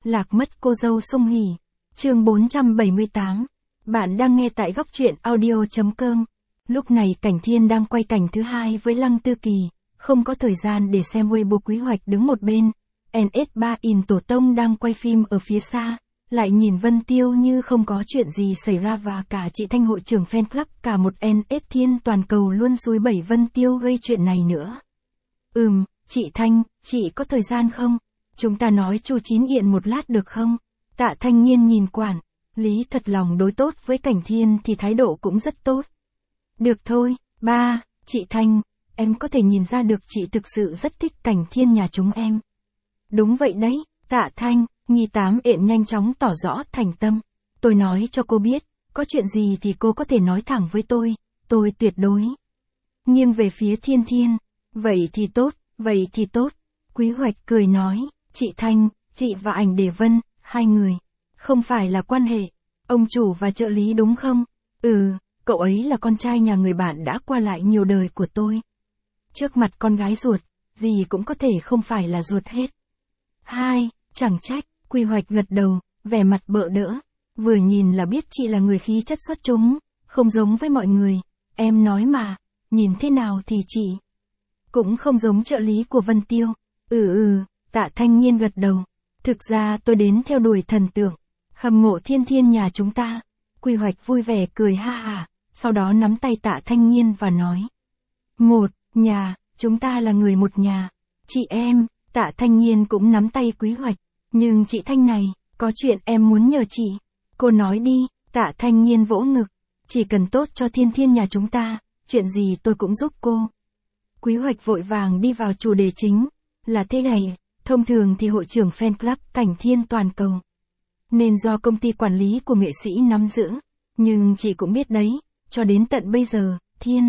Lạc mất cô dâu Song Hỷ. Chương 478. Bạn đang nghe tại góc truyện audio.com. Lúc này Cảnh Thiên đang quay cảnh thứ hai với Lăng Tư Kỳ, không có thời gian để xem Weibo Quý Hoạch đứng một bên. NS3 in Tổ Tông đang quay phim ở phía xa, lại nhìn Vân Tiêu như không có chuyện gì xảy ra và cả chị Thanh hội trưởng fan club cả một NS Thiên toàn cầu luôn xúi bẩy Vân Tiêu gây chuyện này nữa. Chị Thanh, chị có thời gian không? Chúng ta nói chu chín yện một lát được không? Tạ Thanh Nhiên nhìn quản lý thật lòng đối tốt với Cảnh Thiên thì thái độ cũng rất tốt. Được thôi, ba, chị Thanh, em có thể nhìn ra được chị thực sự rất thích Cảnh Thiên nhà chúng em. Đúng vậy đấy, Tạ Thanh, Nghi Tám yện nhanh chóng tỏ rõ thành tâm. Tôi nói cho cô biết, có chuyện gì thì cô có thể nói thẳng với tôi tuyệt đối. Nghiêng về phía Thiên Thiên, vậy thì tốt. Quý Hoạch cười nói, chị Thanh, chị và Ảnh Đề Vân, hai người, không phải là quan hệ, ông chủ và trợ lý đúng không? Cậu ấy là con trai nhà người bạn đã qua lại nhiều đời của tôi. Trước mặt con gái ruột, gì cũng có thể không phải là ruột hết. Chẳng trách, Quý Hoạch gật đầu, vẻ mặt bợ đỡ, vừa nhìn là biết chị là người khí chất xuất chúng, không giống với mọi người, em nói mà, nhìn thế nào thì chị cũng không giống trợ lý của Vân Tiêu. Tạ Thanh Nhiên gật đầu. Thực ra tôi đến theo đuổi thần tượng, hâm mộ Thiên Thiên nhà chúng ta. Quý Hoạch vui vẻ cười ha hả, sau đó nắm tay Tạ Thanh Nhiên và nói. Một nhà, chúng ta là người một nhà. Chị em, Tạ Thanh Nhiên cũng nắm tay Quý Hoạch. Nhưng chị Thanh này, có chuyện em muốn nhờ chị. Cô nói đi, Tạ Thanh Nhiên vỗ ngực. Chỉ cần tốt cho Thiên Thiên nhà chúng ta, chuyện gì tôi cũng giúp cô. Quý Hoạch vội vàng đi vào chủ đề chính. Là thế này, thông thường thì hội trưởng fan club Cảnh Thiên toàn cầu nên do công ty quản lý của nghệ sĩ nắm giữ. Nhưng chị cũng biết đấy, cho đến tận bây giờ,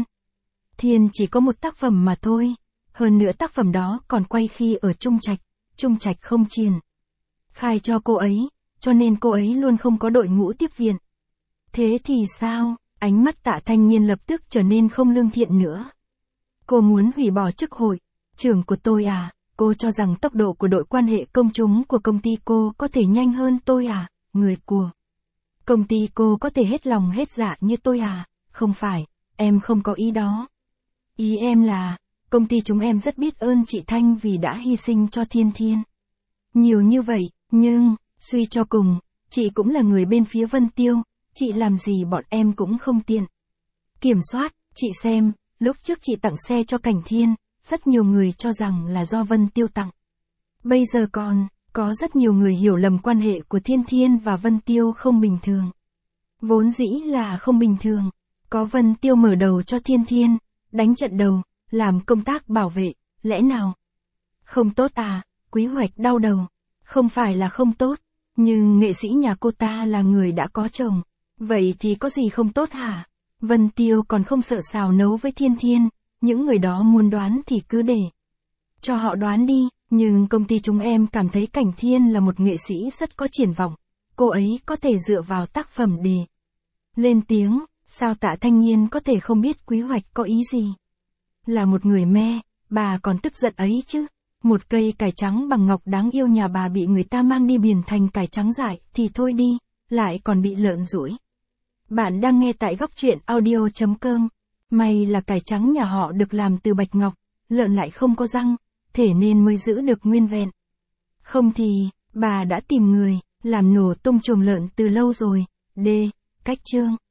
Thiên chỉ có một tác phẩm mà thôi. Hơn nữa tác phẩm đó còn quay khi ở Trung Trạch không triển khai cho cô ấy, cho nên cô ấy luôn không có đội ngũ tiếp viện. Thế thì sao? Ánh mắt Tạ Thanh Nhiên lập tức trở nên không lương thiện nữa. Cô muốn hủy bỏ chức hội trưởng của tôi à? Cô cho rằng tốc độ của đội quan hệ công chúng của công ty cô có thể nhanh hơn tôi à? Người của công ty cô có thể hết lòng hết dạ như tôi à? Không phải, em không có ý đó. Ý em là, công ty chúng em rất biết ơn chị Thanh vì đã hy sinh cho Thiên Thiên nhiều như vậy, nhưng, suy cho cùng, chị cũng là người bên phía Vân Tiêu, chị làm gì bọn em cũng không tiện kiểm soát. Chị xem, lúc trước chị tặng xe cho Cảnh Thiên, rất nhiều người cho rằng là do Vân Tiêu tặng. Bây giờ còn có rất nhiều người hiểu lầm quan hệ của Thiên Thiên và Vân Tiêu không bình thường. Vốn dĩ là không bình thường. Có Vân Tiêu mở đầu cho Thiên Thiên, đánh trận đầu, làm công tác bảo vệ, lẽ nào không tốt à? Quý Hoạch đau đầu. Không phải là không tốt, nhưng nghệ sĩ nhà cô ta là người đã có chồng. Vậy thì có gì không tốt hả? Vân Tiêu còn không sợ xào nấu với Thiên Thiên. Những người đó muốn đoán thì cứ để cho họ đoán đi, nhưng công ty chúng em cảm thấy Cảnh Thiên là một nghệ sĩ rất có triển vọng. Cô ấy có thể dựa vào tác phẩm để lên tiếng. Sao Tạ Thanh Nhiên có thể không biết Quý Hoạch có ý gì? Là một người me, bà còn tức giận ấy chứ. Một cây cải trắng bằng ngọc đáng yêu nhà bà bị người ta mang đi biển thành cải trắng dại thì thôi đi, lại còn bị lợn rủi. Bạn đang nghe tại góc truyện audio.com. May là cải trắng nhà họ được làm từ bạch ngọc, lợn lại không có răng, thế nên mới giữ được nguyên vẹn. Không thì, bà đã tìm người làm nổ tung chuồng lợn từ lâu rồi. Cách chương